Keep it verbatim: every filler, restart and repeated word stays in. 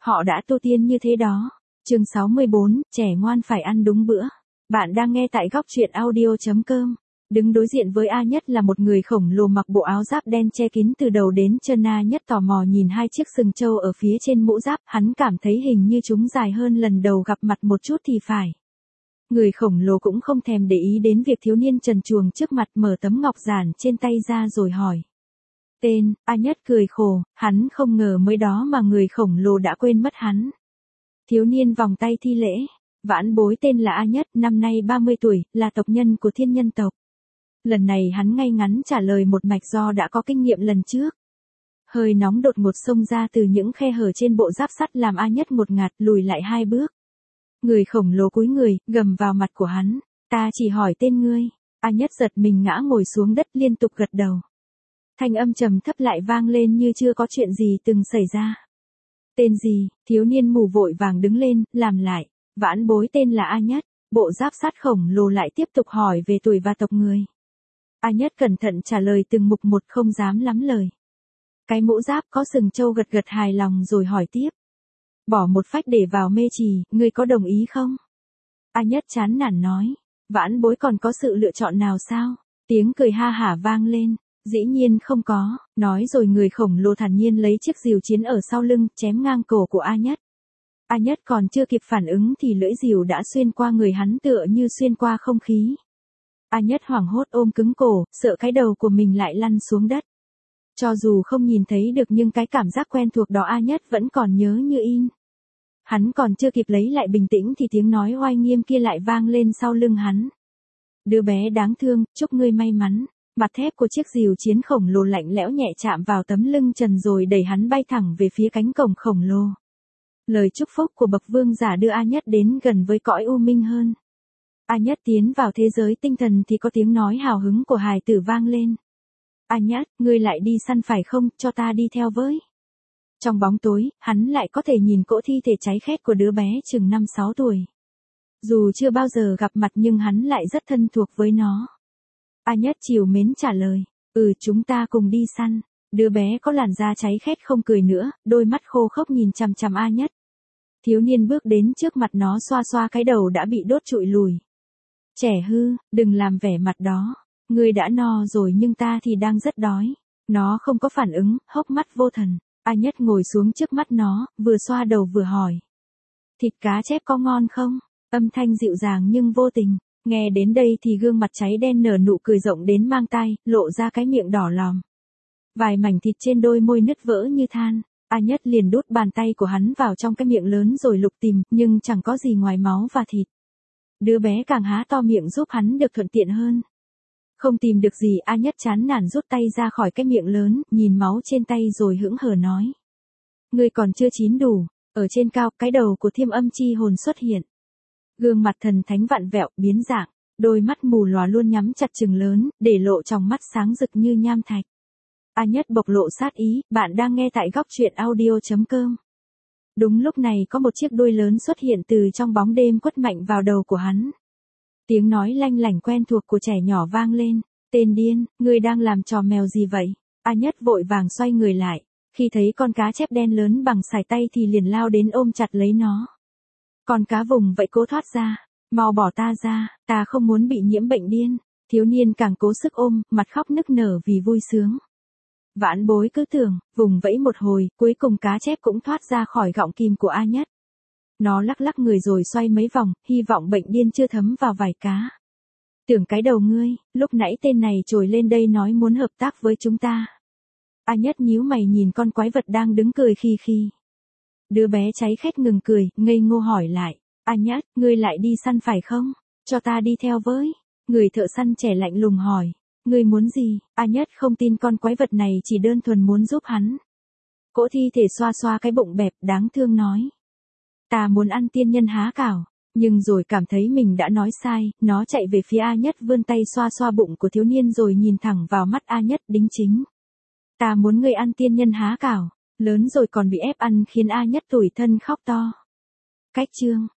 Họ đã tu tiên như thế đó. Chương sáu mươi bốn, trẻ ngoan phải ăn đúng bữa. Bạn đang nghe tại góc truyện audio chấm com. Đứng đối diện với A Nhất là một người khổng lồ mặc bộ áo giáp đen che kín từ đầu đến chân. A Nhất tò mò nhìn hai chiếc sừng trâu ở phía trên mũ giáp, hắn cảm thấy hình như chúng dài hơn lần đầu gặp mặt một chút thì phải. Người khổng lồ cũng không thèm để ý đến việc thiếu niên trần truồng trước mặt, mở tấm ngọc giản trên tay ra rồi hỏi. Tên, A Nhất cười khổ, hắn không ngờ mới đó mà người khổng lồ đã quên mất hắn. Thiếu niên vòng tay thi lễ, vãn bối tên là A Nhất, năm nay ba mươi tuổi, là tộc nhân của thiên nhân tộc. Lần này hắn ngay ngắn trả lời một mạch do đã có kinh nghiệm lần trước. Hơi nóng đột ngột xông ra từ những khe hở trên bộ giáp sắt làm A Nhất ngột ngạt lùi lại hai bước. Người khổng lồ cúi người, gầm vào mặt của hắn, ta chỉ hỏi tên ngươi. A Nhất giật mình ngã ngồi xuống đất liên tục gật đầu. Thanh âm trầm thấp lại vang lên như chưa có chuyện gì từng xảy ra. Tên gì? Thiếu niên mù vội vàng đứng lên, làm lại. Vãn bối tên là A Nhất. Bộ giáp sắt khổng lồ lại tiếp tục hỏi về tuổi và tộc người. A Nhất cẩn thận trả lời từng mục một, không dám lắm lời. Cái mũ giáp có sừng trâu gật gật hài lòng rồi hỏi tiếp. Bỏ một phách để vào mê trì, ngươi có đồng ý không? A Nhất chán nản nói. Vãn bối còn có sự lựa chọn nào sao? Tiếng cười ha hả vang lên. Dĩ nhiên không có, nói rồi người khổng lồ thản nhiên lấy chiếc rìu chiến ở sau lưng, chém ngang cổ của A Nhất. A Nhất còn chưa kịp phản ứng thì lưỡi rìu đã xuyên qua người hắn tựa như xuyên qua không khí. A Nhất hoảng hốt ôm cứng cổ, sợ cái đầu của mình lại lăn xuống đất. Cho dù không nhìn thấy được nhưng cái cảm giác quen thuộc đó A Nhất vẫn còn nhớ như in. Hắn còn chưa kịp lấy lại bình tĩnh thì tiếng nói oai nghiêm kia lại vang lên sau lưng hắn. Đứa bé đáng thương, chúc ngươi may mắn. Mặt thép của chiếc rìu chiến khổng lồ lạnh lẽo nhẹ chạm vào tấm lưng trần rồi đẩy hắn bay thẳng về phía cánh cổng khổng lồ. Lời chúc phúc của bậc vương giả đưa A Nhất đến gần với cõi u minh hơn. A Nhất tiến vào thế giới tinh thần thì có tiếng nói hào hứng của hài tử vang lên. A Nhất, ngươi lại đi săn phải không, cho ta đi theo với. Trong bóng tối, hắn lại có thể nhìn cỗ thi thể cháy khét của đứa bé chừng năm sáu tuổi. Dù chưa bao giờ gặp mặt nhưng hắn lại rất thân thuộc với nó. A Nhất trìu mến trả lời, ừ chúng ta cùng đi săn. Đứa bé có làn da cháy khét không cười nữa, đôi mắt khô khốc nhìn chằm chằm A Nhất. Thiếu niên bước đến trước mặt nó xoa xoa cái đầu đã bị đốt trụi lùi. Trẻ hư, đừng làm vẻ mặt đó. Ngươi đã no rồi nhưng ta thì đang rất đói. Nó không có phản ứng, hốc mắt vô thần. A Nhất ngồi xuống trước mắt nó, vừa xoa đầu vừa hỏi. Thịt cá chép có ngon không? Âm thanh dịu dàng nhưng vô tình. Nghe đến đây thì gương mặt cháy đen nở nụ cười rộng đến mang tai, lộ ra cái miệng đỏ lòm. Vài mảnh thịt trên đôi môi nứt vỡ như than. A Nhất liền đút bàn tay của hắn vào trong cái miệng lớn rồi lục tìm, nhưng chẳng có gì ngoài máu và thịt. Đứa bé càng há to miệng giúp hắn được thuận tiện hơn. Không tìm được gì, A Nhất chán nản rút tay ra khỏi cái miệng lớn, nhìn máu trên tay rồi hững hờ nói. Ngươi còn chưa chín đủ. Ở trên cao, cái đầu của Thiêm Âm chi hồn xuất hiện. Gương mặt thần thánh vặn vẹo, biến dạng, đôi mắt mù lòa luôn nhắm chặt trừng lớn, để lộ trong mắt sáng rực như nham thạch. A Nhất bộc lộ sát ý, bạn đang nghe tại góc truyện audio chấm com. Đúng lúc này có một chiếc đuôi lớn xuất hiện từ trong bóng đêm quất mạnh vào đầu của hắn. Tiếng nói lanh lảnh quen thuộc của trẻ nhỏ vang lên, tên điên, ngươi đang làm trò mèo gì vậy? A Nhất vội vàng xoay người lại, khi thấy con cá chép đen lớn bằng sải tay thì liền lao đến ôm chặt lấy nó. Con cá vùng vậy cố thoát ra, mau bỏ ta ra, ta không muốn bị nhiễm bệnh điên. Thiếu niên càng cố sức ôm, mặt khóc nức nở vì vui sướng. Vãn bối cứ tưởng, vùng vẫy một hồi, cuối cùng cá chép cũng thoát ra khỏi gọng kìm của A Nhất. Nó lắc lắc người rồi xoay mấy vòng, hy vọng bệnh điên chưa thấm vào vảy cá. Tưởng cái đầu ngươi, lúc nãy tên này trồi lên đây nói muốn hợp tác với chúng ta. A Nhất nhíu mày nhìn con quái vật đang đứng cười khi khi. Đứa bé cháy khét ngừng cười, ngây ngô hỏi lại. A Nhất, ngươi lại đi săn phải không? Cho ta đi theo với. Người thợ săn trẻ lạnh lùng hỏi. Ngươi muốn gì? A Nhất không tin con quái vật này chỉ đơn thuần muốn giúp hắn. Cỗ thi thể xoa xoa cái bụng bẹp đáng thương nói. Ta muốn ăn tiên nhân há cảo. Nhưng rồi cảm thấy mình đã nói sai, nó chạy về phía A Nhất vươn tay xoa xoa bụng của thiếu niên rồi nhìn thẳng vào mắt A Nhất đính chính. Ta muốn ngươi ăn tiên nhân há cảo. Lớn rồi còn bị ép ăn khiến A Nhất tủi thân khóc to. Cách chương